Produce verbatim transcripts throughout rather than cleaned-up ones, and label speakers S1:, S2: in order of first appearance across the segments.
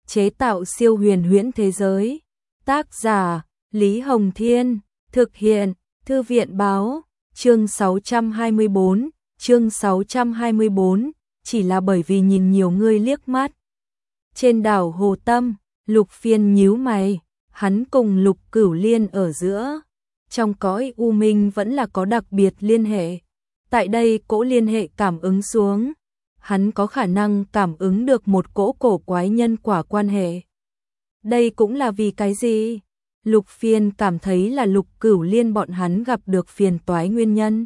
S1: chế tạo siêu huyền huyễn thế giới. Tác giả Lý Hồng Thiên, thực hiện Thư viện Báo. Chương sáu trăm hai mươi bốn, chương sáu trăm hai mươi bốn, chỉ là bởi vì nhìn nhiều người liếc mắt. Trên đảo Hồ Tâm, Lục Phiên nhíu mày, hắn cùng Lục Cửu Liên ở giữa, trong cõi u minh vẫn là có đặc biệt liên hệ. Tại đây cỗ liên hệ cảm ứng xuống, hắn có khả năng cảm ứng được một cỗ cổ quái nhân quả quan hệ. Đây cũng là vì cái gì? Lục Phiên cảm thấy là Lục Cửu Liên bọn hắn gặp được phiền toái nguyên nhân.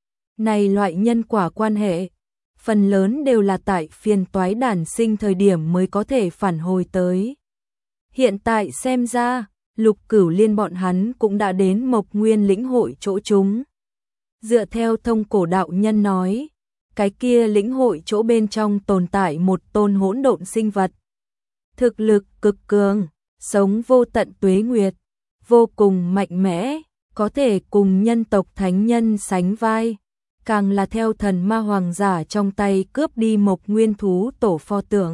S1: Này loại nhân quả quan hệ, phần lớn đều là tại phiền toái đản sinh thời điểm mới có thể phản hồi tới. Hiện tại xem ra, Lục Cửu Liên bọn hắn cũng đã đến Mộc Nguyên lĩnh hội chỗ chúng. Dựa theo thông cổ đạo nhân nói, cái kia lĩnh hội chỗ bên trong tồn tại một tôn hỗn độn sinh vật. Thực lực cực cường, sống vô tận tuế nguyệt, vô cùng mạnh mẽ, có thể cùng nhân tộc thánh nhân sánh vai, càng là theo thần ma hoàng giả trong tay cướp đi Mộc Nguyên thú tổ pho tượng.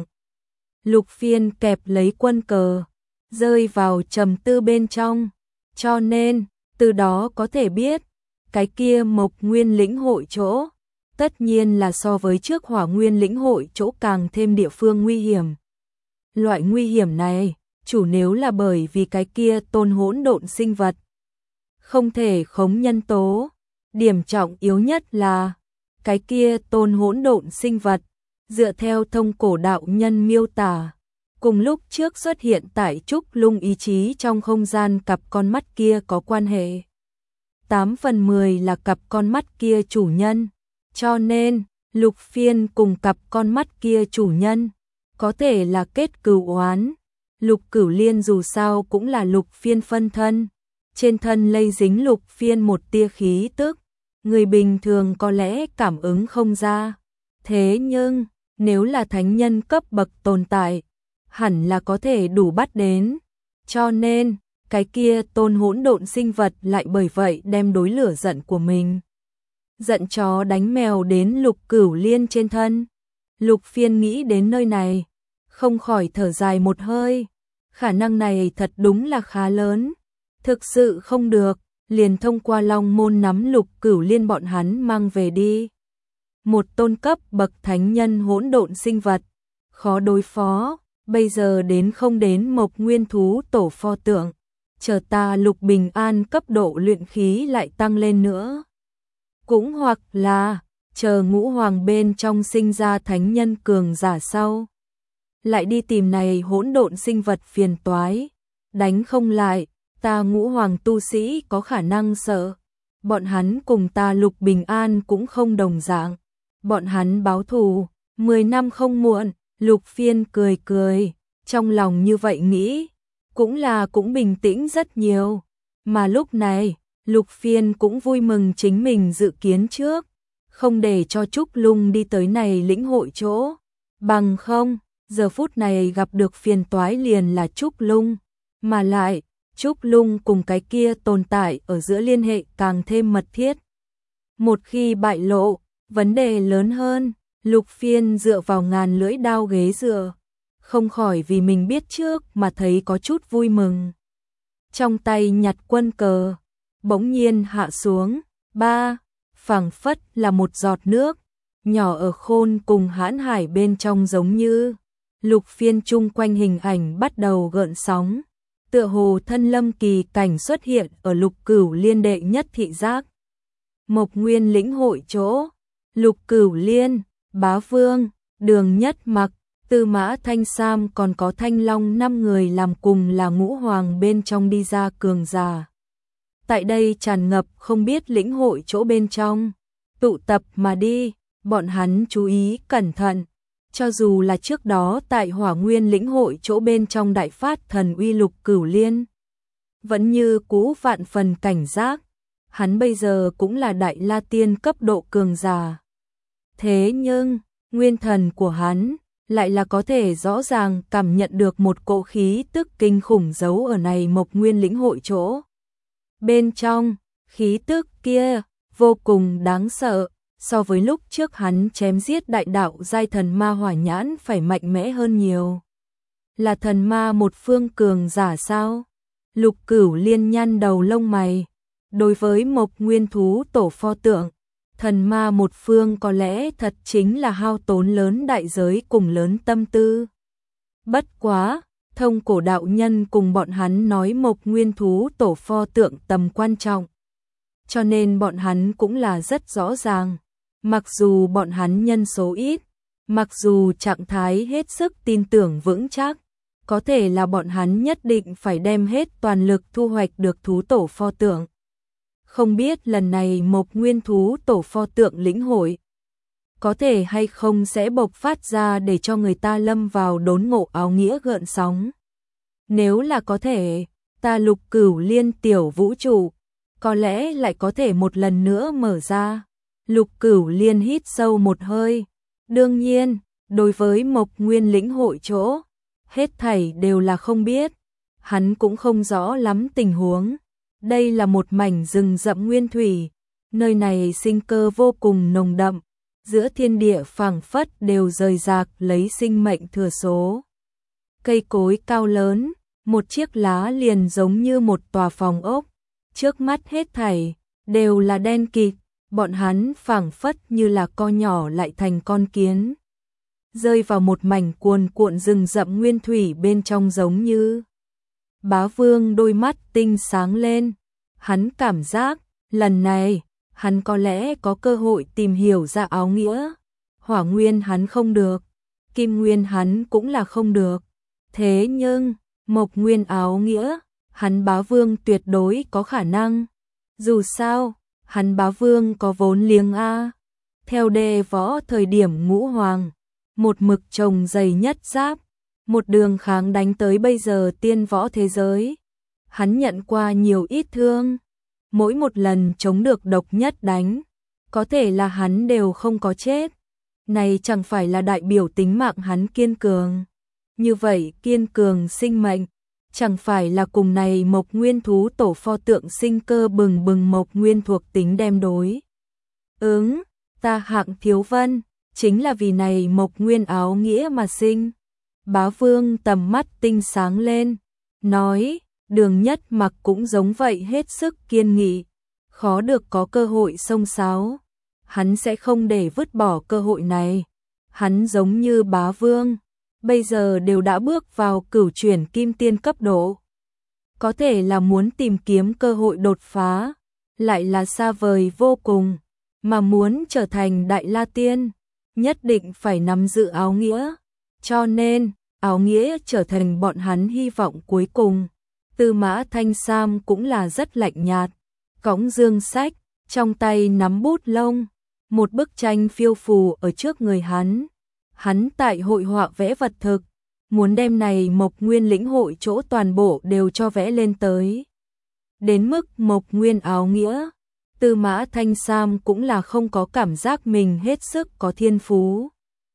S1: Lục Phiên kẹp lấy quân cờ, rơi vào trầm tư bên trong, cho nên, từ đó có thể biết, cái kia Mộc Nguyên lĩnh hội chỗ, tất nhiên là so với trước Hỏa Nguyên lĩnh hội chỗ càng thêm địa phương nguy hiểm. Loại nguy hiểm này, chủ nếu là bởi vì cái kia tôn hỗn độn sinh vật. Không thể khống nhân tố, điểm trọng yếu nhất là, cái kia tôn hỗn độn sinh vật, dựa theo thông cổ đạo nhân miêu tả, cùng lúc trước xuất hiện tại Trúc Lung ý chí trong không gian cặp con mắt kia có quan hệ. tám phần mười là cặp con mắt kia chủ nhân, cho nên, Lục Phiên cùng cặp con mắt kia chủ nhân, có thể là kết cừu oán. Lục Cửu Liên dù sao cũng là Lục Phiên phân thân, trên thân lây dính Lục Phiên một tia khí tức, người bình thường có lẽ cảm ứng không ra. Thế nhưng, nếu là thánh nhân cấp bậc tồn tại, hẳn là có thể đủ bắt đến. Cho nên, cái kia tôn hỗn độn sinh vật lại bởi vậy đem đối lửa giận của mình. Giận chó đánh mèo đến Lục Cửu Liên trên thân. Lục Phiên nghĩ đến nơi này, không khỏi thở dài một hơi. Khả năng này thật đúng là khá lớn. Thực sự không được, liền thông qua Long Môn nắm Lục Cửu Liên bọn hắn mang về đi. Một tôn cấp bậc thánh nhân hỗn độn sinh vật, khó đối phó, bây giờ đến không đến Mộc Nguyên thú tổ pho tượng, chờ ta Lục Bình An cấp độ luyện khí lại tăng lên nữa. Cũng hoặc là, chờ Ngũ Hoàng bên trong sinh ra thánh nhân cường giả sau, lại đi tìm này hỗn độn sinh vật phiền toái, đánh không lại, ta Ngũ Hoàng tu sĩ có khả năng sợ. Bọn hắn cùng ta Lục Bình An cũng không đồng dạng, bọn hắn báo thù, mười năm không muộn. Lục Phiên cười cười, trong lòng như vậy nghĩ, cũng là cũng bình tĩnh rất nhiều. Mà lúc này, Lục Phiên cũng vui mừng chính mình dự kiến trước, không để cho Trúc Lung đi tới này lĩnh hội chỗ. Bằng không, giờ phút này gặp được phiền toái liền là Trúc Lung, mà lại, Trúc Lung cùng cái kia tồn tại ở giữa liên hệ càng thêm mật thiết. Một khi bại lộ, vấn đề lớn hơn. Lục Phiên dựa vào ngàn lưỡi đao ghế dựa, không khỏi vì mình biết trước mà thấy có chút vui mừng. Trong tay nhặt quân cờ, bỗng nhiên hạ xuống, ba, phảng phất là một giọt nước, nhỏ ở khôn cùng hãn hải bên trong giống như. Lục Phiên chung quanh hình ảnh bắt đầu gợn sóng, tựa hồ thân lâm kỳ cảnh xuất hiện ở Lục Cửu Liên đệ nhất thị giác. Mộc Nguyên lĩnh hội chỗ, Lục Cửu Liên, Bá Vương, Đường Nhất Mặc, Tư Mã Thanh Sam còn có Thanh Long năm người làm cùng là Ngũ Hoàng bên trong đi ra cường giả. Tại đây tràn ngập không biết lĩnh hội chỗ bên trong, tụ tập mà đi, bọn hắn chú ý cẩn thận. Cho dù là trước đó tại Hỏa Nguyên lĩnh hội chỗ bên trong đại phát thần uy Lục Cửu Liên, vẫn như cũ vạn phần cảnh giác, hắn bây giờ cũng là đại la tiên cấp độ cường giả. Thế nhưng, nguyên thần của hắn lại là có thể rõ ràng cảm nhận được một cỗ khí tức kinh khủng giấu ở này Mộc Nguyên lĩnh hội chỗ. Bên trong, khí tức kia vô cùng đáng sợ, so với lúc trước hắn chém giết đại đạo giai thần ma hỏa nhãn phải mạnh mẽ hơn nhiều. Là thần ma một phương cường giả sao? Lục Cửu Liên nhăn đầu lông mày. Đối với Mộc Nguyên thú tổ pho tượng, thần ma một phương có lẽ thật chính là hao tốn lớn đại giới cùng lớn tâm tư. Bất quá, Thông Cổ đạo nhân cùng bọn hắn nói Mộc Nguyên thú tổ pho tượng tầm quan trọng. Cho nên bọn hắn cũng là rất rõ ràng. Mặc dù bọn hắn nhân số ít, mặc dù trạng thái hết sức tin tưởng vững chắc, có thể là bọn hắn nhất định phải đem hết toàn lực thu hoạch được thú tổ pho tượng. Không biết lần này Mộc Nguyên thú tổ pho tượng lĩnh hội có thể hay không sẽ bộc phát ra để cho người ta lâm vào đốn ngộ áo nghĩa gợn sóng. Nếu là có thể, ta Lục Cửu Liên tiểu vũ trụ có lẽ lại có thể một lần nữa mở ra. Lục Cửu Liên hít sâu một hơi. Đương nhiên, đối với Mộc Nguyên lĩnh hội chỗ, hết thảy đều là không biết. Hắn cũng không rõ lắm tình huống. Đây là một mảnh rừng rậm nguyên thủy, nơi này sinh cơ vô cùng nồng đậm, giữa thiên địa phảng phất đều rời rạc lấy sinh mệnh thừa số. Cây cối cao lớn, một chiếc lá liền giống như một tòa phòng ốc, trước mắt hết thảy đều là đen kịt, bọn hắn phảng phất như là co nhỏ lại thành con kiến, rơi vào một mảnh cuồn cuộn rừng rậm nguyên thủy bên trong giống như. Bá Vương đôi mắt tinh sáng lên, hắn cảm giác, lần này, hắn có lẽ có cơ hội tìm hiểu ra áo nghĩa. Hỏa nguyên hắn không được, kim nguyên hắn cũng là không được. Thế nhưng, Mộc Nguyên áo nghĩa, hắn Bá Vương tuyệt đối có khả năng. Dù sao, hắn Bá Vương có vốn liếng A. Theo đề võ thời điểm ngũ hoàng, một mực trồng dày nhất giáp, một đường kháng đánh tới bây giờ tiên võ thế giới. Hắn nhận qua nhiều ít thương, mỗi một lần chống được độc nhất đánh, có thể là hắn đều không có chết. Này chẳng phải là đại biểu tính mạng hắn kiên cường. Như vậy kiên cường sinh mệnh, chẳng phải là cùng này Mộc Nguyên thú tổ pho tượng sinh cơ bừng bừng Mộc Nguyên thuộc tính đem đối. Ứng, ta Hạng Thiếu Vân, chính là vì này Mộc Nguyên áo nghĩa mà sinh. Bá Vương tầm mắt tinh sáng lên, nói, Đường Nhất Mặc cũng giống vậy hết sức kiên nghị, khó được có cơ hội xông xáo. Hắn sẽ không để vứt bỏ cơ hội này. Hắn giống như Bá Vương, bây giờ đều đã bước vào cửu chuyển kim tiên cấp độ. Có thể là muốn tìm kiếm cơ hội đột phá, lại là xa vời vô cùng, mà muốn trở thành Đại La Tiên, nhất định phải nắm giữ áo nghĩa. Cho nên, áo nghĩa trở thành bọn hắn hy vọng cuối cùng. Tư Mã Thanh Sam cũng là rất lạnh nhạt, cõng dương sách, trong tay nắm bút lông, một bức tranh phiêu phù ở trước người hắn. Hắn tại hội họa vẽ vật thực, muốn đem này Mộc Nguyên lĩnh hội chỗ toàn bộ đều cho vẽ lên tới. Đến mức Mộc Nguyên áo nghĩa, Tư Mã Thanh Sam cũng là không có cảm giác mình hết sức có thiên phú.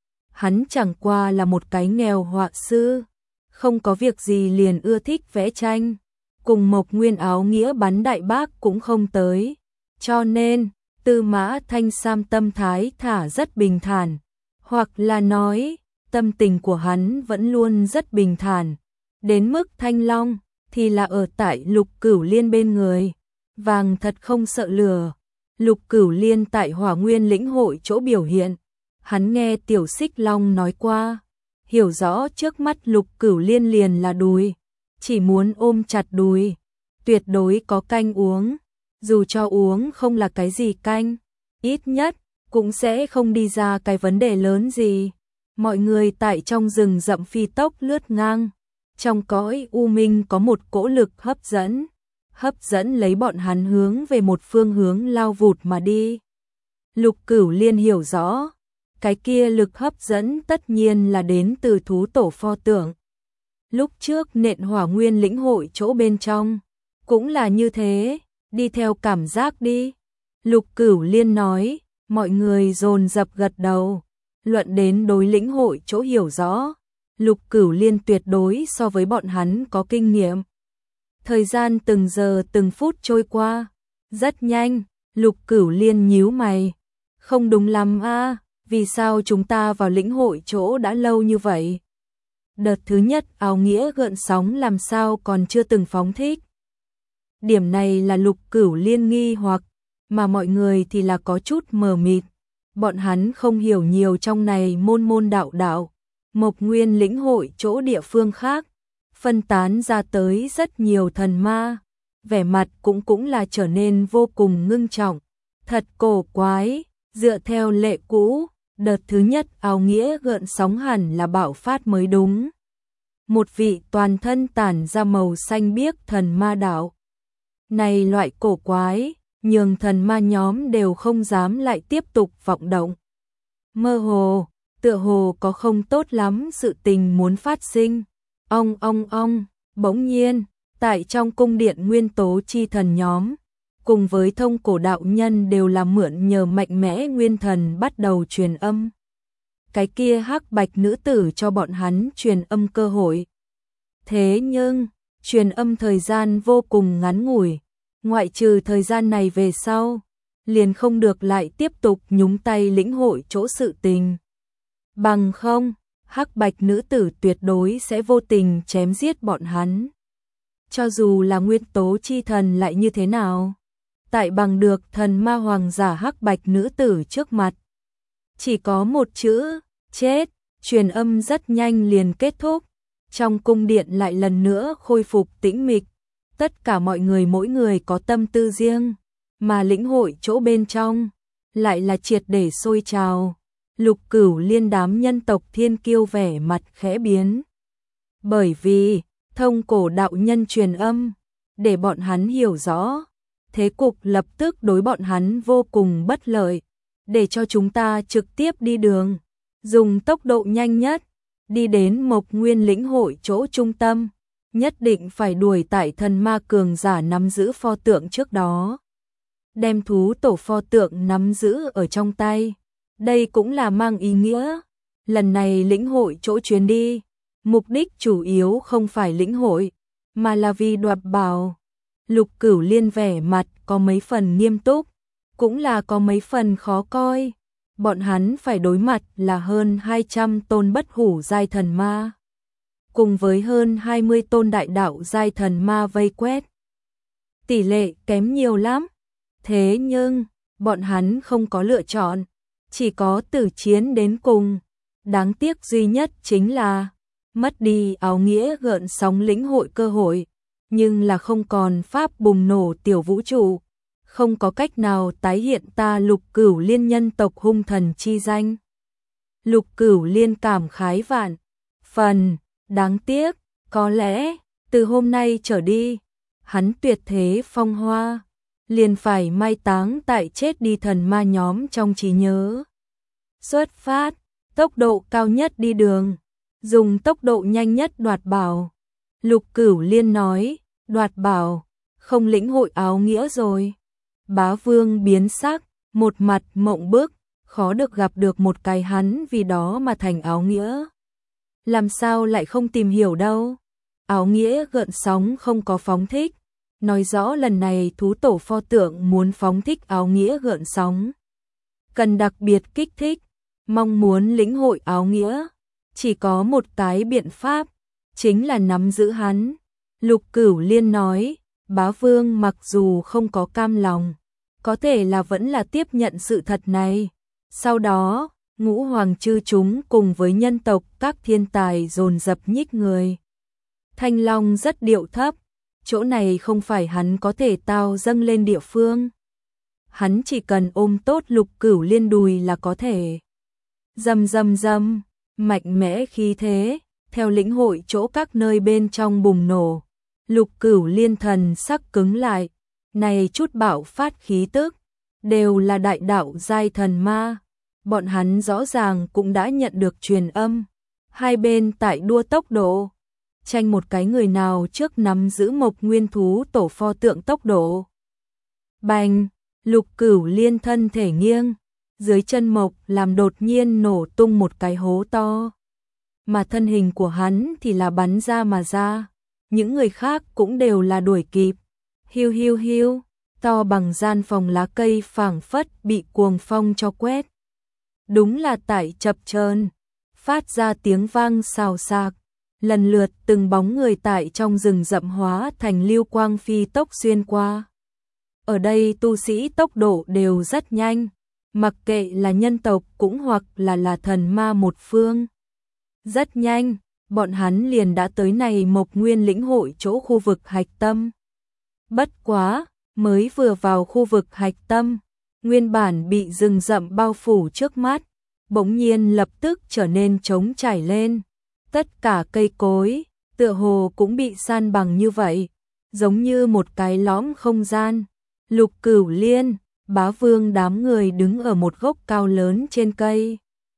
S1: Hắn chẳng qua là một cái nghèo họa sư, không có việc gì liền ưa thích vẽ tranh, cùng Mộc Nguyên áo nghĩa bắn đại bác cũng không tới. Cho nên, Tư Mã Thanh Sam tâm thái thả rất bình thản, hoặc là nói, tâm tình của hắn vẫn luôn rất bình thản. Đến mức Thanh Long, thì là ở tại Lục Cửu Liên bên người. Vàng thật không sợ lửa. Lục Cửu Liên tại Hỏa Nguyên lĩnh hội chỗ biểu hiện. Hắn nghe Tiểu Xích Long nói qua, hiểu rõ trước mắt Lục Cửu Liên liền là đùi, chỉ muốn ôm chặt đùi, tuyệt đối có canh uống, dù cho uống không là cái gì canh, ít nhất cũng sẽ không đi ra cái vấn đề lớn gì. Mọi người tại trong rừng rậm phi tốc lướt ngang, trong cõi u minh có một cỗ lực hấp dẫn, hấp dẫn lấy bọn hắn hướng về một phương hướng lao vụt mà đi. Lục Cửu Liên hiểu rõ, cái kia lực hấp dẫn tất nhiên là đến từ thú tổ pho tượng. Lúc trước nện Hỏa Nguyên lĩnh hội chỗ bên trong, cũng là như thế, đi theo cảm giác đi. Lục Cửu Liên nói, mọi người dồn dập gật đầu, luận đến đối lĩnh hội chỗ hiểu rõ. Lục Cửu Liên tuyệt đối so với bọn hắn có kinh nghiệm. Thời gian từng giờ từng phút trôi qua, rất nhanh, Lục Cửu Liên nhíu mày. Không đúng lắm a, vì sao chúng ta vào lĩnh hội chỗ đã lâu như vậy? Đợt thứ nhất áo nghĩa gợn sóng làm sao còn chưa từng phóng thích. Điểm này là Lục Cửu Liên nghi hoặc, mà mọi người thì là có chút mờ mịt. Bọn hắn không hiểu nhiều trong này môn môn đạo đạo. Mộc Nguyên lĩnh hội chỗ địa phương khác, phân tán ra tới rất nhiều thần ma. Vẻ mặt cũng cũng là trở nên vô cùng ngưng trọng. Thật cổ quái, dựa theo lệ cũ, đợt thứ nhất áo nghĩa gợn sóng hẳn là bạo phát mới đúng. Một vị toàn thân tản ra màu xanh biếc thần ma đạo. Này loại cổ quái, nhường thần ma nhóm đều không dám lại tiếp tục vọng động. Mơ hồ, tựa hồ có không tốt lắm sự tình muốn phát sinh. Ong ong ong, bỗng nhiên, tại trong cung điện nguyên tố chi thần nhóm, cùng với thông cổ đạo nhân đều là mượn nhờ mạnh mẽ nguyên thần bắt đầu truyền âm. Cái kia hắc bạch nữ tử cho bọn hắn truyền âm cơ hội. Thế nhưng, truyền âm thời gian vô cùng ngắn ngủi, ngoại trừ thời gian này về sau, liền không được lại tiếp tục nhúng tay lĩnh hội chỗ sự tình. Bằng không, hắc bạch nữ tử tuyệt đối sẽ vô tình chém giết bọn hắn. Cho dù là nguyên tố chi thần lại như thế nào, tại bằng được thần ma hoàng giả hắc bạch nữ tử trước mặt. Chỉ có một chữ, chết, truyền âm rất nhanh liền kết thúc. Trong cung điện lại lần nữa khôi phục tĩnh mịch. Tất cả mọi người mỗi người có tâm tư riêng, mà lĩnh hội chỗ bên trong lại là triệt để sôi trào. Lục Cửu Liên đám nhân tộc thiên kiêu vẻ mặt khẽ biến. Bởi vì, thông cổ đạo nhân truyền âm, để bọn hắn hiểu rõ, thế cục lập tức đối bọn hắn vô cùng bất lợi, để cho chúng ta trực tiếp đi đường, dùng tốc độ nhanh nhất, đi đến Mộc Nguyên lĩnh hội chỗ trung tâm, nhất định phải đuổi tại thần ma cường giả nắm giữ pho tượng trước đó. Đem thú tổ pho tượng nắm giữ ở trong tay, đây cũng là mang ý nghĩa, lần này lĩnh hội chỗ chuyến đi, mục đích chủ yếu không phải lĩnh hội, mà là vì đoạt bảo. Lục Cửu Liên vẻ mặt có mấy phần nghiêm túc, cũng là có mấy phần khó coi. Bọn hắn phải đối mặt là hơn hai trăm tôn bất hủ giai thần ma, cùng với hơn hai mươi tôn đại đạo giai thần ma vây quét. Tỷ lệ kém nhiều lắm. Thế nhưng, bọn hắn không có lựa chọn, chỉ có tử chiến đến cùng. Đáng tiếc duy nhất chính là mất đi áo nghĩa gợn sóng lĩnh hội cơ hội, nhưng là không còn pháp bùng nổ tiểu vũ trụ, không có cách nào tái hiện ta Lục Cửu Liên nhân tộc hung thần chi danh. Lục Cửu Liên cảm khái vạn phần, đáng tiếc, có lẽ từ hôm nay trở đi, hắn tuyệt thế phong hoa, liền phải mai táng tại chết đi thần ma nhóm trong trí nhớ. Xuất phát, tốc độ cao nhất đi đường, dùng tốc độ nhanh nhất đoạt bảo. Lục Cửu Liên nói, đoạt bảo, không lĩnh hội áo nghĩa rồi. Bá Vương biến sắc, một mặt mộng bức, khó được gặp được một cái hắn vì đó mà thành áo nghĩa. Làm sao lại không tìm hiểu đâu. Áo nghĩa gợn sóng không có phóng thích, nói rõ lần này thú tổ pho tượng muốn phóng thích áo nghĩa gợn sóng. Cần đặc biệt kích thích, mong muốn lĩnh hội áo nghĩa, chỉ có một cái biện pháp, chính là nắm giữ hắn. Lục Cửu Liên nói, Bá Vương mặc dù không có cam lòng, có thể là vẫn là tiếp nhận sự thật này. Sau đó, ngũ hoàng chư chúng cùng với nhân tộc các thiên tài dồn dập nhích người. Thanh Long rất điệu thấp, chỗ này không phải hắn có thể tao dâng lên địa phương. Hắn chỉ cần ôm tốt Lục Cửu Liên đùi là có thể. Dầm dầm dầm, mạnh mẽ khí thế, theo lĩnh hội chỗ các nơi bên trong bùng nổ. Lục Cửu Liên thần sắc cứng lại, này chút bạo phát khí tức, đều là đại đạo giai thần ma. Bọn hắn rõ ràng cũng đã nhận được truyền âm, hai bên tại đua tốc độ, tranh một cái người nào trước nắm giữ Mộc Nguyên thú tổ pho tượng tốc độ. Bành, Lục Cửu Liên thân thể nghiêng, dưới chân Mộc làm đột nhiên nổ tung một cái hố to, mà thân hình của hắn thì là bắn ra mà ra, những người khác cũng đều là đuổi kịp. Hiu hiu hiu, to bằng gian phòng lá cây phảng phất bị cuồng phong cho quét. Đúng là tại chập chờn, phát ra tiếng vang xào xạc, lần lượt từng bóng người tại trong rừng rậm hóa thành lưu quang phi tốc xuyên qua. Ở đây tu sĩ tốc độ đều rất nhanh, mặc kệ là nhân tộc cũng hoặc là là thần ma một phương. Rất nhanh, bọn hắn liền đã tới này Mộc Nguyên lĩnh hội chỗ khu vực hạch tâm. Bất quá, mới vừa vào khu vực hạch tâm, nguyên bản bị rừng rậm bao phủ trước mắt, bỗng nhiên lập tức trở nên trống trải lên. Tất cả cây cối, tựa hồ cũng bị san bằng như vậy, giống như một cái lõm không gian. Lục Cửu Liên, Bá Vương đám người đứng ở một gốc cao lớn trên cây.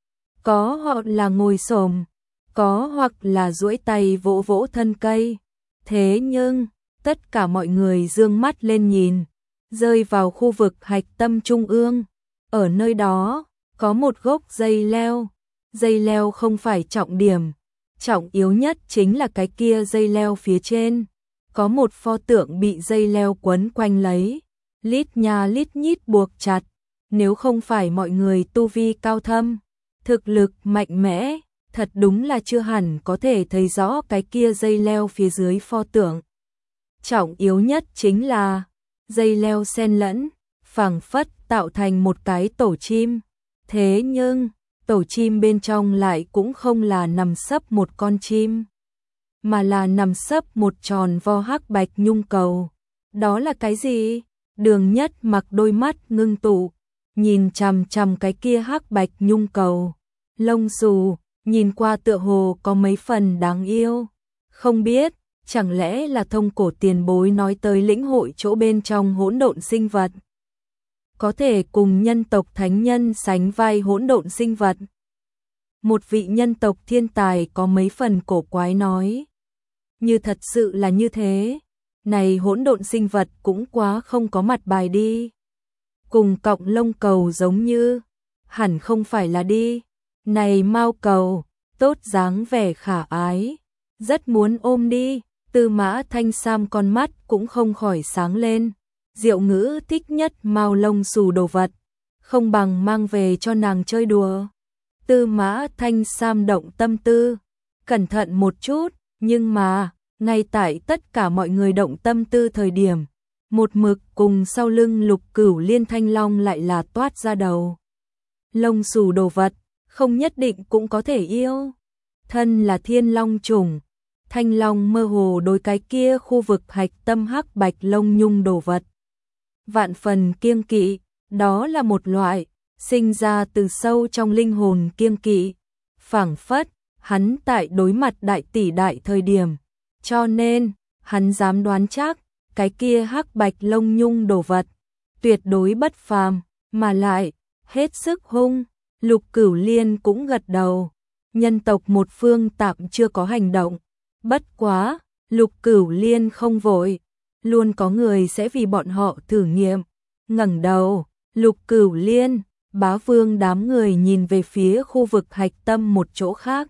S1: Có họ là ngồi xổm, có hoặc là duỗi tay vỗ vỗ thân cây. Thế nhưng, tất cả mọi người dương mắt lên nhìn, rơi vào khu vực hạch tâm trung ương. Ở nơi đó, có một gốc dây leo. Dây leo không phải trọng điểm, trọng yếu nhất chính là cái kia dây leo phía trên. Có một pho tượng bị dây leo quấn quanh lấy, lít nha lít nhít buộc chặt. Nếu không phải mọi người tu vi cao thâm, thực lực mạnh mẽ, thật đúng là chưa hẳn có thể thấy rõ cái kia dây leo phía dưới pho tượng. Trọng yếu nhất chính là dây leo xen lẫn, phảng phất tạo thành một cái tổ chim. Thế nhưng, tổ chim bên trong lại cũng không là nằm sấp một con chim, mà là nằm sấp một tròn vo hắc bạch nhung cầu. Đó là cái gì? Đường Nhất mặc đôi mắt ngưng tụ, nhìn chằm chằm cái kia hắc bạch nhung cầu. Lông xù, nhìn qua tựa hồ có mấy phần đáng yêu. Không biết, chẳng lẽ là thông cổ tiền bối nói tới lĩnh hội chỗ bên trong hỗn độn sinh vật, có thể cùng nhân tộc thánh nhân sánh vai hỗn độn sinh vật. Một vị nhân tộc thiên tài có mấy phần cổ quái nói. Như thật sự là như thế, này hỗn độn sinh vật cũng quá không có mặt bài đi. Cùng cọng lông cầu giống như, hẳn không phải là đi. Này mao cầu, tốt dáng vẻ khả ái, rất muốn ôm đi. Tư Mã Thanh Sam con mắt cũng không khỏi sáng lên. Diệu Ngữ thích nhất mao lông xù đồ vật, không bằng mang về cho nàng chơi đùa. Tư Mã Thanh Sam động tâm tư, cẩn thận một chút, nhưng mà, ngay tại tất cả mọi người động tâm tư thời điểm, một mực cùng sau lưng Lục Cửu Liên thanh long lại là toát ra đầu. Lông xù đồ vật, không nhất định cũng có thể yêu. Thân là thiên long chủng, thanh long mơ hồ đối cái kia khu vực hạch tâm hắc bạch lông nhung đồ vật vạn phần kiêng kỵ, đó là một loại sinh ra từ sâu trong linh hồn kiêng kỵ, phảng phất hắn tại đối mặt đại tỷ đại thời điểm, cho nên hắn dám đoán chắc cái kia hắc bạch lông nhung đồ vật tuyệt đối bất phàm, mà lại hết sức hung. Lục Cửu Liên cũng gật đầu. Nhân tộc một phương tạm chưa có hành động, bất quá Lục Cửu Liên không vội, luôn có người sẽ vì bọn họ thử nghiệm. Ngẩng đầu, Lục Cửu Liên, Bá Vương đám người nhìn về phía khu vực hạch tâm một chỗ khác.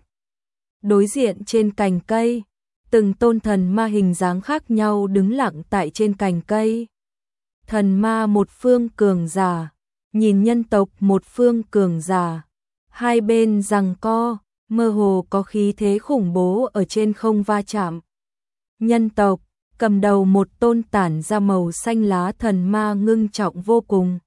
S1: Đối diện trên cành cây, từng tôn thần ma hình dáng khác nhau đứng lặng tại trên cành cây. Thần ma một phương cường giả, nhìn nhân tộc một phương cường giả, hai bên giằng co, mơ hồ có khí thế khủng bố ở trên không va chạm. Nhân tộc cầm đầu một tôn tản ra màu xanh lá thần ma ngưng trọng vô cùng.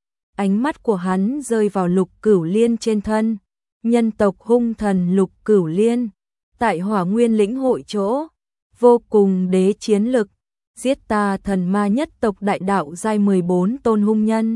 S1: Ánh mắt của hắn rơi vào Lục Cửu Liên trên thân. Nhân tộc hung thần Lục Cửu Liên, tại Hỏa Nguyên lĩnh hội chỗ, vô cùng đế chiến lực, giết ta thần ma nhất tộc đại đạo giai mười bốn tôn hung nhân.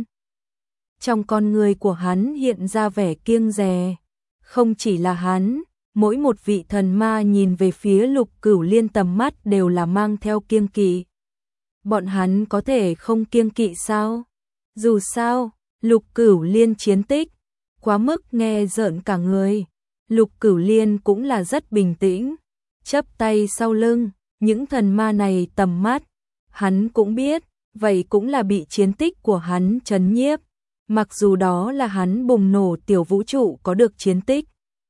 S1: Trong con người của hắn hiện ra vẻ kiêng dè. Không chỉ là hắn, mỗi một vị thần ma nhìn về phía Lục Cửu Liên tầm mắt đều là mang theo kiêng kỵ. Bọn hắn có thể không kiêng kỵ sao? Dù sao, Lục Cửu Liên chiến tích quá mức nghe rợn cả người. Lục Cửu Liên cũng là rất bình tĩnh, chắp tay sau lưng, những thần ma này tầm mắt, hắn cũng biết, vậy cũng là bị chiến tích của hắn chấn nhiếp. Mặc dù đó là hắn bùng nổ tiểu vũ trụ có được chiến tích,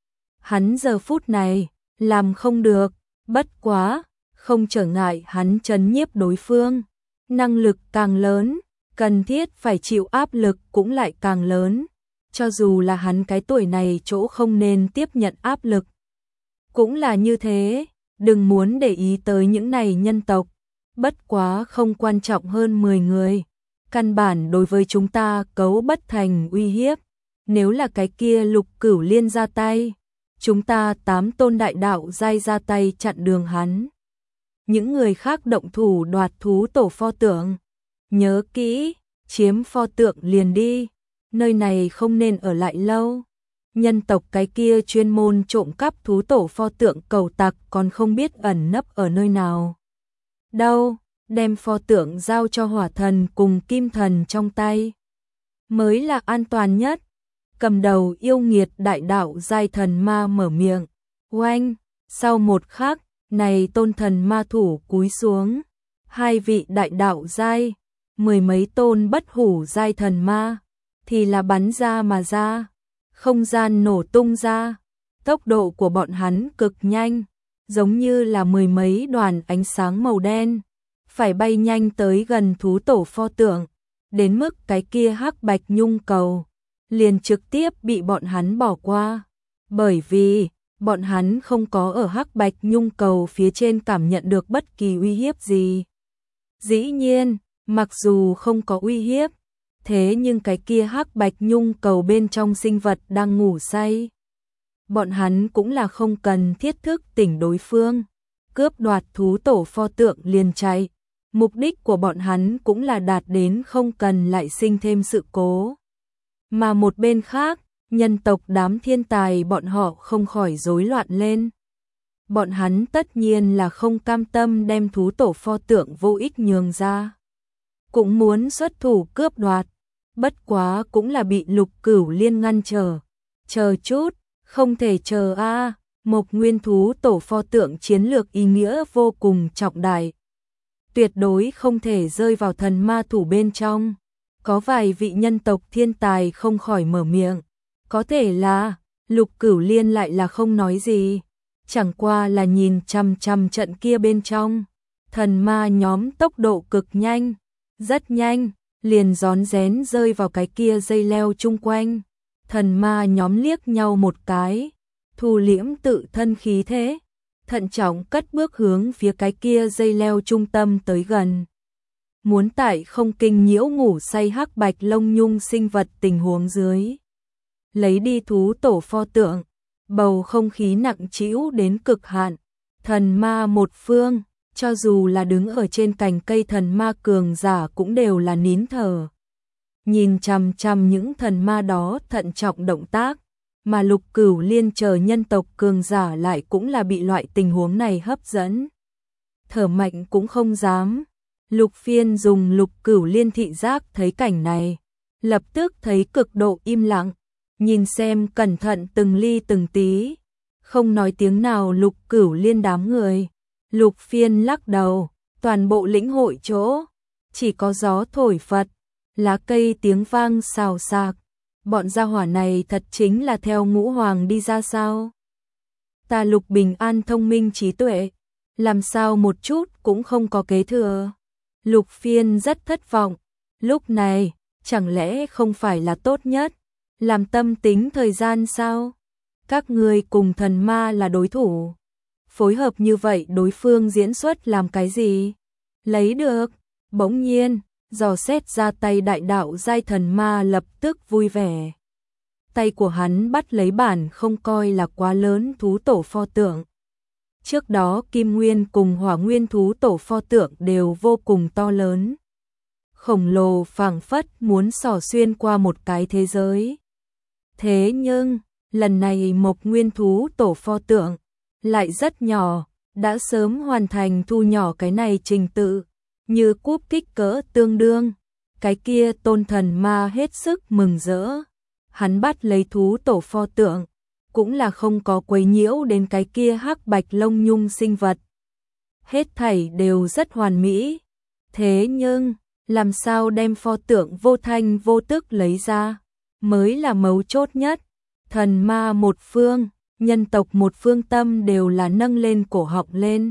S1: hắn giờ phút này làm không được, bất quá, không trở ngại hắn chấn nhiếp đối phương. Năng lực càng lớn, cần thiết phải chịu áp lực cũng lại càng lớn. Cho dù là hắn cái tuổi này chỗ không nên tiếp nhận áp lực, cũng là như thế. đừng muốn để ý tới những này nhân tộc, bất quá không quan trọng hơn mười người. Căn bản đối với chúng ta cấu bất thành uy hiếp, nếu là cái kia Lục Cửu Liên ra tay, chúng ta tám tôn đại đạo giai ra tay chặn đường hắn. Những người khác động thủ đoạt thú tổ pho tượng, nhớ kỹ, chiếm pho tượng liền đi, nơi này không nên ở lại lâu. Nhân tộc cái kia chuyên môn trộm cắp thú tổ pho tượng cầu tặc còn không biết ẩn nấp ở nơi nào. Đâu, đem pho tượng giao cho hỏa thần cùng kim thần trong tay, mới là an toàn nhất. Cầm đầu yêu nghiệt đại đạo giai thần ma mở miệng, oanh, sau một khắc, này tôn thần ma thủ cúi xuống, hai vị đại đạo giai, mười mấy tôn bất hủ giai thần ma, thì là bắn ra mà ra, không gian nổ tung ra, tốc độ của bọn hắn cực nhanh, giống như là mười mấy đoàn ánh sáng màu đen, phải bay nhanh tới gần thú tổ pho tượng, đến mức cái kia hắc bạch nhung cầu liền trực tiếp bị bọn hắn bỏ qua, bởi vì bọn hắn không có ở hắc bạch nhung cầu phía trên cảm nhận được bất kỳ uy hiếp gì. Dĩ nhiên, mặc dù không có uy hiếp, thế nhưng cái kia hắc bạch nhung cầu bên trong sinh vật đang ngủ say. Bọn hắn cũng là không cần thiết thức tỉnh đối phương, cướp đoạt thú tổ pho tượng liền chạy. Mục đích của bọn hắn cũng là đạt đến không cần lại sinh thêm sự cố. Mà một bên khác, nhân tộc đám thiên tài bọn họ không khỏi rối loạn lên. Bọn hắn tất nhiên là không cam tâm đem thú tổ pho tượng vô ích nhường ra. Cũng muốn xuất thủ cướp đoạt, bất quá cũng là bị Lục Cửu Liên ngăn trở. Chờ chút, không thể chờ a, một nguyên thú tổ pho tượng chiến lược ý nghĩa vô cùng trọng đại. Tuyệt đối không thể rơi vào thần ma thủ bên trong. Có vài vị nhân tộc thiên tài không khỏi mở miệng. Có thể là, Lục Cửu Liên lại là không nói gì. Chẳng qua là nhìn chằm chằm trận kia bên trong. Thần ma nhóm tốc độ cực nhanh, rất nhanh, liền rón rén rơi vào cái kia dây leo chung quanh. Thần ma nhóm liếc nhau một cái, thu liễm tự thân khí thế, thận trọng cất bước hướng phía cái kia dây leo trung tâm tới gần. Muốn tại không kinh nhiễu ngủ say hắc bạch lông nhung sinh vật tình huống dưới. Lấy đi thú tổ pho tượng, bầu không khí nặng trĩu đến cực hạn. Thần ma một phương, cho dù là đứng ở trên cành cây thần ma cường giả cũng đều là nín thở. Nhìn chằm chằm những thần ma đó thận trọng động tác, mà Lục Cửu Liên chờ nhân tộc cường giả lại cũng là bị loại tình huống này hấp dẫn. Thở mạnh cũng không dám. Lục Phiên dùng Lục Cửu Liên thị giác thấy cảnh này, lập tức thấy cực độ im lặng, nhìn xem cẩn thận từng ly từng tí, không nói tiếng nào. Lục Cửu Liên đám người, Lục Phiên lắc đầu, toàn bộ lĩnh hội chỗ, chỉ có gió thổi phật, lá cây tiếng vang xào xạc. Bọn gia hỏa này thật chính là theo ngũ hoàng đi ra sao? Ta Lục Bình An thông minh trí tuệ, làm sao một chút cũng không có kế thừa. Lục Phiên rất thất vọng, lúc này, chẳng lẽ không phải là tốt nhất, làm tâm tính thời gian sao? Các người cùng thần ma là đối thủ, phối hợp như vậy đối phương diễn xuất làm cái gì? Lấy được, bỗng nhiên, dò xét ra tay đại đạo giai thần ma lập tức vui vẻ. Tay của hắn bắt lấy bản không coi là quá lớn thú tổ pho tượng. Trước đó Kim Nguyên cùng Hỏa Nguyên thú tổ pho tượng đều vô cùng to lớn. Khổng lồ phảng phất muốn xỏ xuyên qua một cái thế giới. Thế nhưng, lần này Mộc Nguyên thú tổ pho tượng lại rất nhỏ, đã sớm hoàn thành thu nhỏ cái này trình tự, như cúp kích cỡ tương đương. Cái kia tôn thần ma hết sức mừng rỡ. Hắn bắt lấy thú tổ pho tượng, cũng là không có quấy nhiễu đến cái kia hắc bạch lông nhung sinh vật. Hết thảy đều rất hoàn mỹ. Thế nhưng, làm sao đem pho tượng vô thanh vô tức lấy ra, mới là mấu chốt nhất. Thần ma một phương, nhân tộc một phương tâm đều là nâng lên cổ họng lên.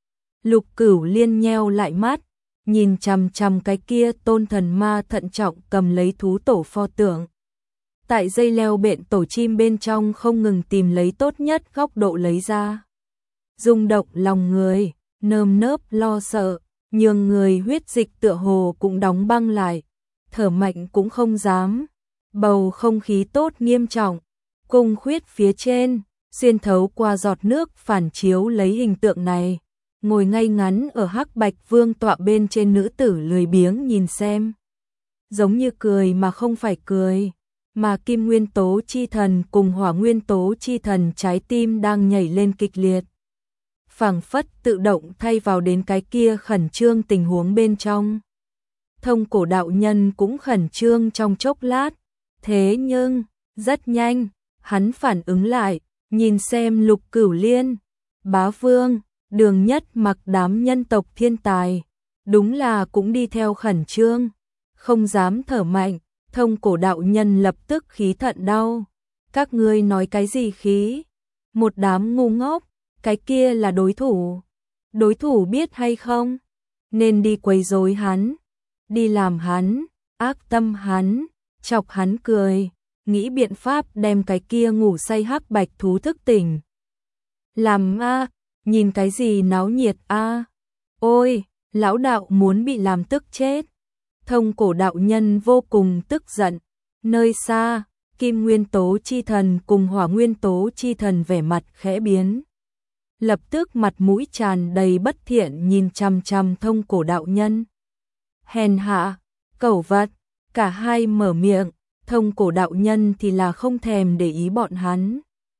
S1: Lục Cửu Liên nheo lại mắt, nhìn chằm chằm cái kia tôn thần ma thận trọng cầm lấy thú tổ pho tượng. Tại dây leo bện tổ chim bên trong không ngừng tìm lấy tốt nhất góc độ lấy ra. rung động lòng người, nơm nớp lo sợ, nhường người huyết dịch tựa hồ cũng đóng băng lại, thở mạnh cũng không dám. Bầu không khí tốt nghiêm trọng, cung khuyết phía trên, xuyên thấu qua giọt nước phản chiếu lấy hình tượng này, ngồi ngay ngắn ở hắc bạch vương tọa bên trên nữ tử lười biếng nhìn xem. Giống như cười mà không phải cười, mà kim nguyên tố chi thần cùng hỏa nguyên tố chi thần trái tim đang nhảy lên kịch liệt. Phảng phất tự động thay vào đến cái kia khẩn trương tình huống bên trong. Thông cổ đạo nhân cũng khẩn trương trong chốc lát, thế nhưng, rất nhanh, hắn phản ứng lại, nhìn xem Lục Cửu Liên, Bá Vương, Đường Nhất Mặc đám nhân tộc thiên tài, đúng là cũng đi theo khẩn trương, không dám thở mạnh. Thông cổ đạo nhân lập tức khí thận đau. Các ngươi nói cái gì khí? Một đám ngu ngốc, cái kia là đối thủ. Đối thủ biết hay không? Nên đi quấy rối hắn, đi làm hắn, ác tâm hắn, chọc hắn cười, nghĩ biện pháp đem cái kia ngủ say hắc bạch thú thức tỉnh. Làm a, nhìn cái gì náo nhiệt a? Ôi, lão đạo muốn bị làm tức chết. Thông cổ đạo nhân vô cùng tức giận, nơi xa, kim nguyên tố chi thần cùng hỏa nguyên tố chi thần vẻ mặt khẽ biến. Lập tức mặt mũi tràn đầy bất thiện nhìn chằm chằm thông cổ đạo nhân. Hèn hạ, cẩu vật, cả hai mở miệng, thông cổ đạo nhân thì là không thèm để ý bọn hắn.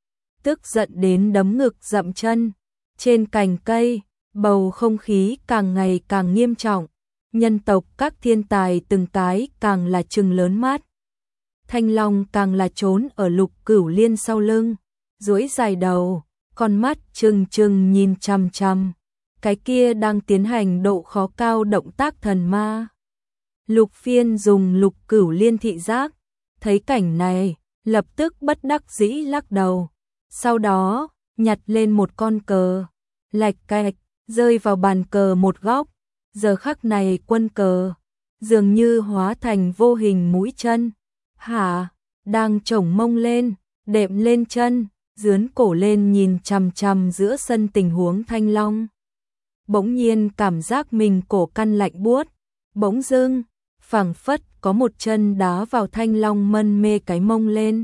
S1: Tức giận đến đấm ngực dậm chân, trên cành cây, bầu không khí càng ngày càng nghiêm trọng. Nhân tộc các thiên tài từng cái càng là trừng lớn mắt. Thanh Long càng là trốn ở Lục Cửu Liên sau lưng, duỗi dài đầu, con mắt trừng trừng nhìn chằm chằm. Cái kia đang tiến hành độ khó cao động tác thần ma. Lục Phiên dùng Lục Cửu Liên thị giác, thấy cảnh này, lập tức bất đắc dĩ lắc đầu. Sau đó, nhặt lên một con cờ, lạch cạch, rơi vào bàn cờ một góc. Giờ khắc này quân cờ, dường như hóa thành vô hình mũi chân. Hả, đang chổng mông lên, đệm lên chân, dướn cổ lên nhìn chằm chằm giữa sân tình huống Thanh Long. Bỗng nhiên cảm giác mình cổ căn lạnh buốt, bỗng dưng, phảng phất có một chân đá vào Thanh Long mân mê cái mông lên.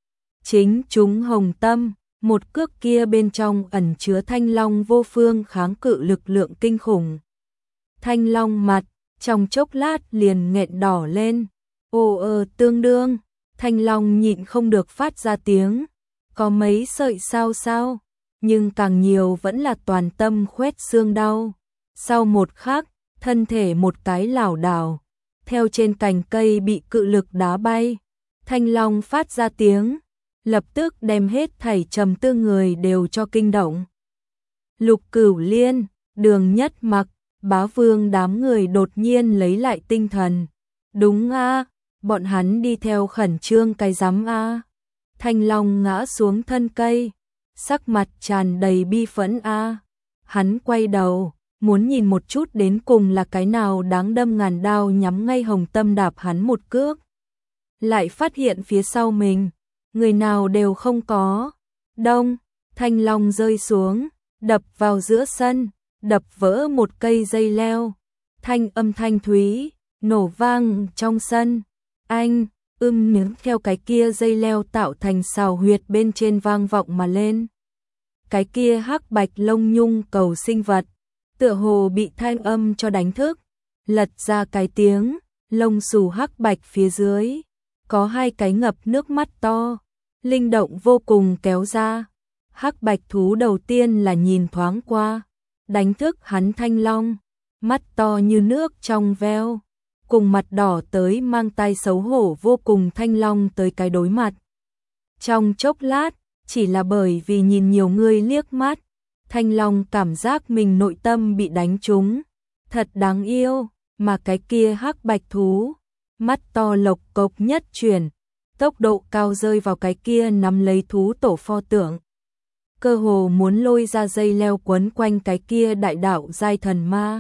S1: Chính chúng hồng tâm, một cước kia bên trong ẩn chứa Thanh Long vô phương kháng cự lực lượng kinh khủng. Thanh Long mặt, trong chốc lát liền nghẹn đỏ lên. Ồ ơ tương đương, Thanh Long nhịn không được phát ra tiếng. Có mấy sợi sao sao, nhưng càng nhiều vẫn là toàn tâm khoét xương đau. Sau một khắc, thân thể một cái lảo đảo, theo trên cành cây bị cự lực đá bay. Thanh Long phát ra tiếng, lập tức đem hết thảy trầm tư người đều cho kinh động. Lục Cửu Liên, Đường Nhất Mặc, Bá Vương đám người đột nhiên lấy lại tinh thần. Đúng a, bọn hắn đi theo khẩn trương cái rắm a. Thanh Long ngã xuống thân cây, sắc mặt tràn đầy bi phẫn a. Hắn quay đầu, muốn nhìn một chút đến cùng là cái nào đáng đâm ngàn đao nhắm ngay hồng tâm đạp hắn một cước. Lại phát hiện phía sau mình, người nào đều không có. Đông, Thanh Long rơi xuống, đập vào giữa sân, đập vỡ một cây dây leo. Thanh âm thanh thúy, nổ vang trong sân. Anh, ưm miếng theo cái kia dây leo tạo thành sào huyệt bên trên vang vọng mà lên. Cái kia hắc bạch lông nhung cầu sinh vật, tựa hồ bị thanh âm cho đánh thức, lật ra cái tiếng, lông xù hắc bạch phía dưới, có hai cái ngập nước mắt to, linh động vô cùng kéo ra. Hắc bạch thú đầu tiên là nhìn thoáng qua, đánh thức hắn Thanh Long, mắt to như nước trong veo, cùng mặt đỏ tới mang tai xấu hổ vô cùng Thanh Long tới cái đối mặt. Trong chốc lát, chỉ là bởi vì nhìn nhiều người liếc mắt, Thanh Long cảm giác mình nội tâm bị đánh trúng, thật đáng yêu, mà cái kia hắc bạch thú, mắt to lộc cộc nhất chuyển, tốc độ cao rơi vào cái kia nắm lấy thú tổ pho tượng. Cơ hồ muốn lôi ra dây leo quấn quanh cái kia đại đạo giai thần ma.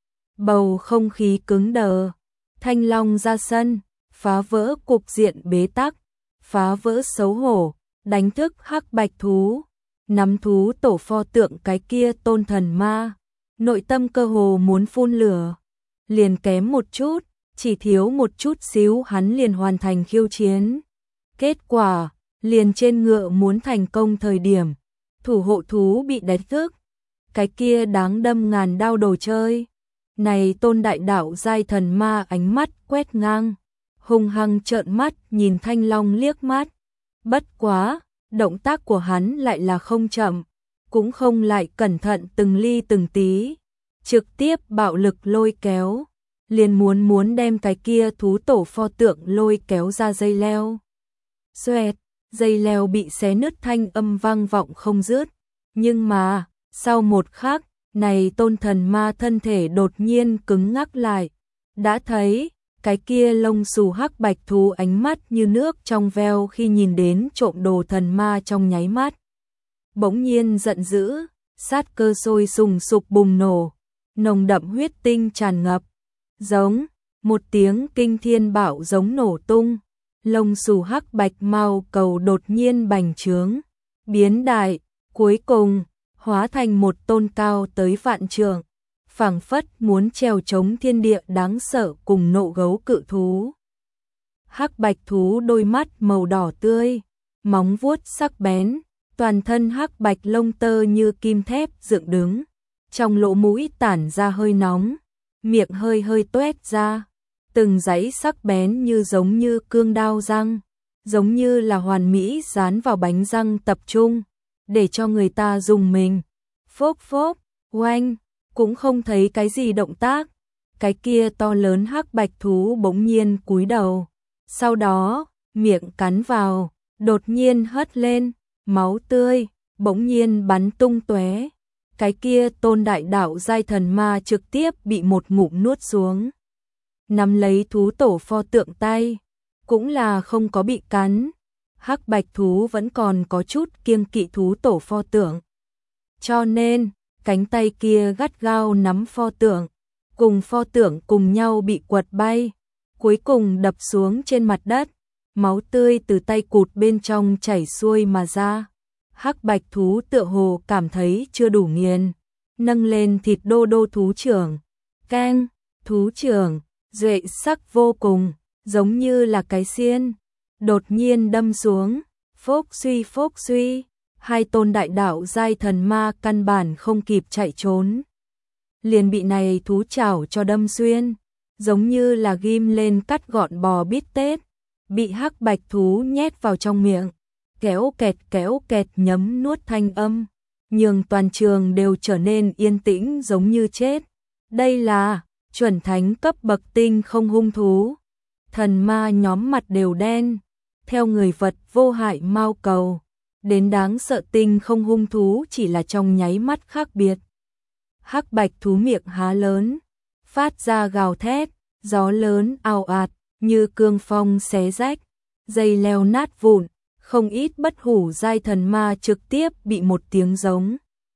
S1: Bầu không khí cứng đờ, Thanh Long ra sân, phá vỡ cục diện bế tắc, phá vỡ xấu hổ, đánh thức hắc bạch thú. nắm thú tổ pho tượng cái kia tôn thần ma, nội tâm cơ hồ muốn phun lửa, liền kém một chút, chỉ thiếu một chút xíu hắn liền hoàn thành khiêu chiến. Kết quả, liền trên ngựa muốn thành công thời điểm, thủ hộ thú bị đánh thức, cái kia đáng đâm ngàn đao đồ chơi. Này tôn đại đạo giai thần ma ánh mắt quét ngang, hung hăng trợn mắt nhìn Thanh Long liếc mắt. Bất quá, động tác của hắn lại là không chậm, cũng không lại cẩn thận từng ly từng tí, trực tiếp bạo lực lôi kéo, liền muốn muốn đem cái kia thú tổ pho tượng lôi kéo ra dây leo. Xoẹt, dây leo bị xé nứt thanh âm vang vọng không dứt, nhưng mà, sau một khắc, này tôn thần ma thân thể đột nhiên cứng ngắc lại, đã thấy, cái kia lông xù hắc bạch thú ánh mắt như nước trong veo khi nhìn đến trộm đồ thần ma trong nháy mắt. Bỗng nhiên giận dữ, sát cơ sôi sùng sục bùng nổ, nồng đậm huyết tinh tràn ngập, giống, một tiếng kinh thiên bạo giống nổ tung, lông xù hắc bạch mao cầu đột nhiên bành trướng, biến đại, cuối cùng, hóa thành một tôn cao tới vạn trượng, phảng phất muốn trèo chống thiên địa đáng sợ cùng nộ gấu cự thú. Hắc bạch thú đôi mắt màu đỏ tươi, móng vuốt sắc bén, toàn thân hắc bạch lông tơ như kim thép dựng đứng, trong lỗ mũi tản ra hơi nóng, miệng hơi hơi toét ra, từng dãy sắc bén như giống như cương đao răng, giống như là hoàn mỹ dán vào bánh răng tập trung, để cho người ta dùng mình. Phốc phốc, oanh, cũng không thấy cái gì động tác, cái kia to lớn hắc bạch thú bỗng nhiên cúi đầu, sau đó, miệng cắn vào, đột nhiên hất lên, máu tươi, bỗng nhiên bắn tung tóe. Cái kia tôn đại đạo giai thần ma trực tiếp bị một ngụm nuốt xuống. Nắm lấy thú tổ pho tượng tay, cũng là không có bị cắn. Hắc bạch thú vẫn còn có chút kiêng kỵ thú tổ pho tượng. Cho nên, cánh tay kia gắt gao nắm pho tượng, cùng pho tượng cùng nhau bị quật bay, cuối cùng đập xuống trên mặt đất, máu tươi từ tay cụt bên trong chảy xuôi mà ra. Hắc bạch thú tựa hồ cảm thấy chưa đủ nghiền, nâng lên thịt đô đô thú trưởng, keng, thú trưởng, duệ sắc vô cùng, giống như là cái xiên, đột nhiên đâm xuống, phốc suy phốc suy, hai tôn đại đạo giai thần ma căn bản không kịp chạy trốn, liền bị này thú chảo cho đâm xuyên, giống như là ghim lên cắt gọn bò bít tết, bị hắc bạch thú nhét vào trong miệng. Kéo kẹt kéo kẹt nhấm nuốt thanh âm, nhường toàn trường đều trở nên yên tĩnh giống như chết. Đây là chuẩn thánh cấp bậc tinh không hung thú. Thần ma nhóm mặt đều đen, theo người vật vô hại mao cầu, đến đáng sợ tinh không hung thú chỉ là trong nháy mắt khác biệt. Hắc bạch thú miệng há lớn, phát ra gào thét, gió lớn ào ạt, như cương phong xé rách, dây leo nát vụn. Không ít bất hủ giai thần ma trực tiếp bị một tiếng giống.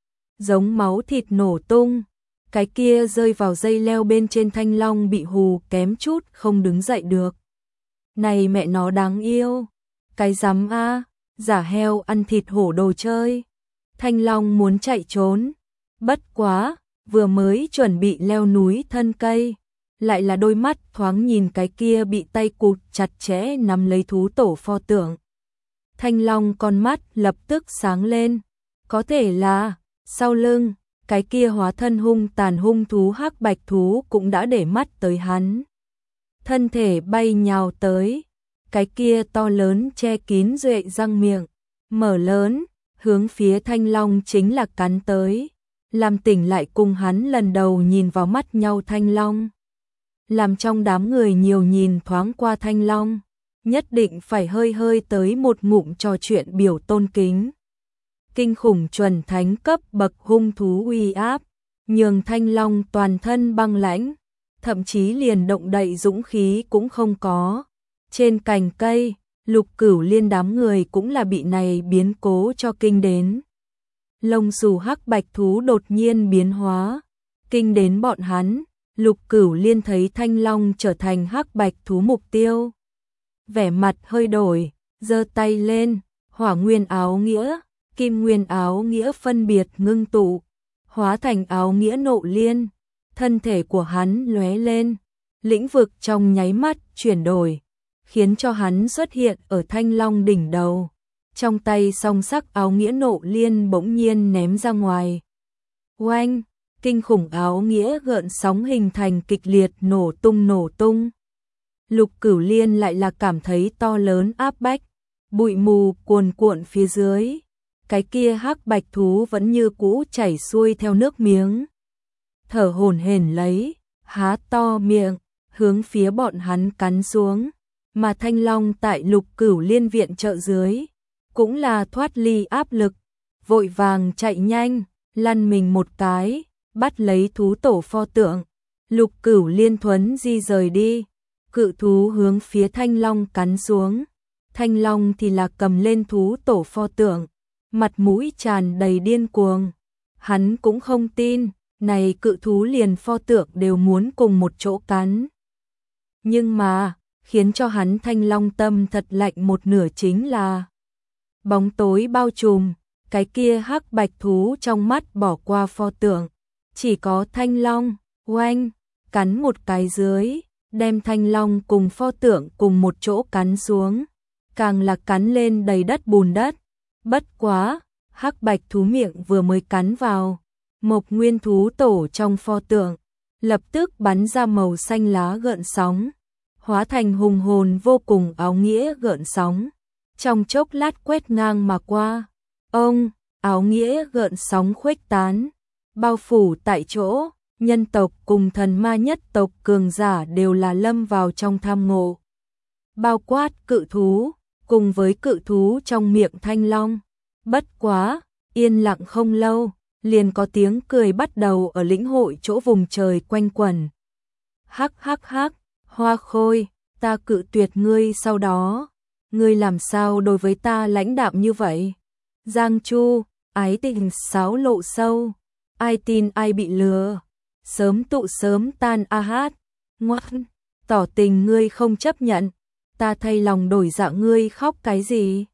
S1: Giống máu thịt nổ tung. Cái kia rơi vào dây leo bên trên thanh long bị hù kém chút không đứng dậy được. Này mẹ nó đáng yêu. Cái rắm a, giả heo ăn thịt hổ đồ chơi. Thanh long muốn chạy trốn. Bất quá, vừa mới chuẩn bị leo núi thân cây. Lại là đôi mắt thoáng nhìn cái kia bị tay cụt chặt chẽ nắm lấy thú tổ pho tượng. Thanh long con mắt lập tức sáng lên, có thể là, sau lưng, cái kia hóa thân hung tàn hung thú hắc bạch thú cũng đã để mắt tới hắn. Thân thể bay nhào tới, cái kia to lớn che kín duệ răng miệng, mở lớn, hướng phía thanh long chính là cắn tới, làm tỉnh lại cùng hắn lần đầu nhìn vào mắt nhau thanh long. Làm trong đám người nhiều nhìn thoáng qua thanh long. Nhất định phải hơi hơi tới một ngụm trò chuyện biểu tôn kính. Kinh khủng chuẩn thánh cấp bậc hung thú uy áp, nhường thanh long toàn thân băng lãnh, thậm chí liền động đậy dũng khí cũng không có. Trên cành cây, Lục Cửu Liên đám người cũng là bị này biến cố cho kinh đến. Lông xù hắc bạch thú đột nhiên biến hóa, kinh đến bọn hắn, Lục Cửu Liên thấy thanh long trở thành hắc bạch thú mục tiêu. Vẻ mặt hơi đổi, giơ tay lên, hỏa nguyên áo nghĩa, kim nguyên áo nghĩa phân biệt ngưng tụ, hóa thành áo nghĩa nộ liên, thân thể của hắn lóe lên, lĩnh vực trong nháy mắt chuyển đổi, khiến cho hắn xuất hiện ở Thanh Long đỉnh đầu. Trong tay song sắc áo nghĩa nộ liên bỗng nhiên ném ra ngoài. Oanh, kinh khủng áo nghĩa gợn sóng hình thành kịch liệt nổ tung nổ tung. Lục Cửu Liên lại là cảm thấy to lớn áp bách, bụi mù cuồn cuộn phía dưới. Cái kia hắc bạch thú vẫn như cũ chảy xuôi theo nước miếng. Thở hổn hển lấy, há to miệng, hướng phía bọn hắn cắn xuống. Mà Thanh Long tại Lục Cửu Liên viện trợ dưới, cũng là thoát ly áp lực, vội vàng chạy nhanh, lăn mình một cái, bắt lấy thú tổ pho tượng. Lục Cửu Liên thuấn di rời đi, cự thú hướng phía Thanh Long cắn xuống. Thanh Long thì là cầm lên thú tổ pho tượng, mặt mũi tràn đầy điên cuồng. Hắn cũng không tin, này cự thú liền pho tượng đều muốn cùng một chỗ cắn. Nhưng mà, khiến cho hắn Thanh Long tâm thật lạnh một nửa chính là bóng tối bao trùm, cái kia hắc bạch thú trong mắt bỏ qua pho tượng, chỉ có Thanh Long. Oanh, cắn một cái dưới, đem Thanh Long cùng pho tượng cùng một chỗ cắn xuống, càng là cắn lên đầy đất bùn đất. Bất quá, hắc bạch thú miệng vừa mới cắn vào, Mộc Nguyên thú tổ trong pho tượng, lập tức bắn ra màu xanh lá gợn sóng, hóa thành hùng hồn vô cùng áo nghĩa gợn sóng, trong chốc lát quét ngang mà qua. Ông, áo nghĩa gợn sóng khuếch tán, bao phủ tại chỗ, nhân tộc cùng thần ma nhất tộc cường giả đều là lâm vào trong tham ngộ. Bao quát cự thú, cùng với cự thú trong miệng Thanh Long. Bất quá, yên lặng không lâu, liền có tiếng cười bắt đầu ở lĩnh hội chỗ vùng trời quanh quẩn. Hắc hắc hắc, Hoa Khôi, ta cự tuyệt ngươi sau đó, ngươi làm sao đối với ta lãnh đạm như vậy? Giang Chu, ái tình sáo lộ sâu, ai tin ai bị lừa, sớm tụ sớm tan a hát, ngoan, tỏ tình ngươi không chấp nhận, ta thay lòng đổi dạ ngươi khóc cái gì?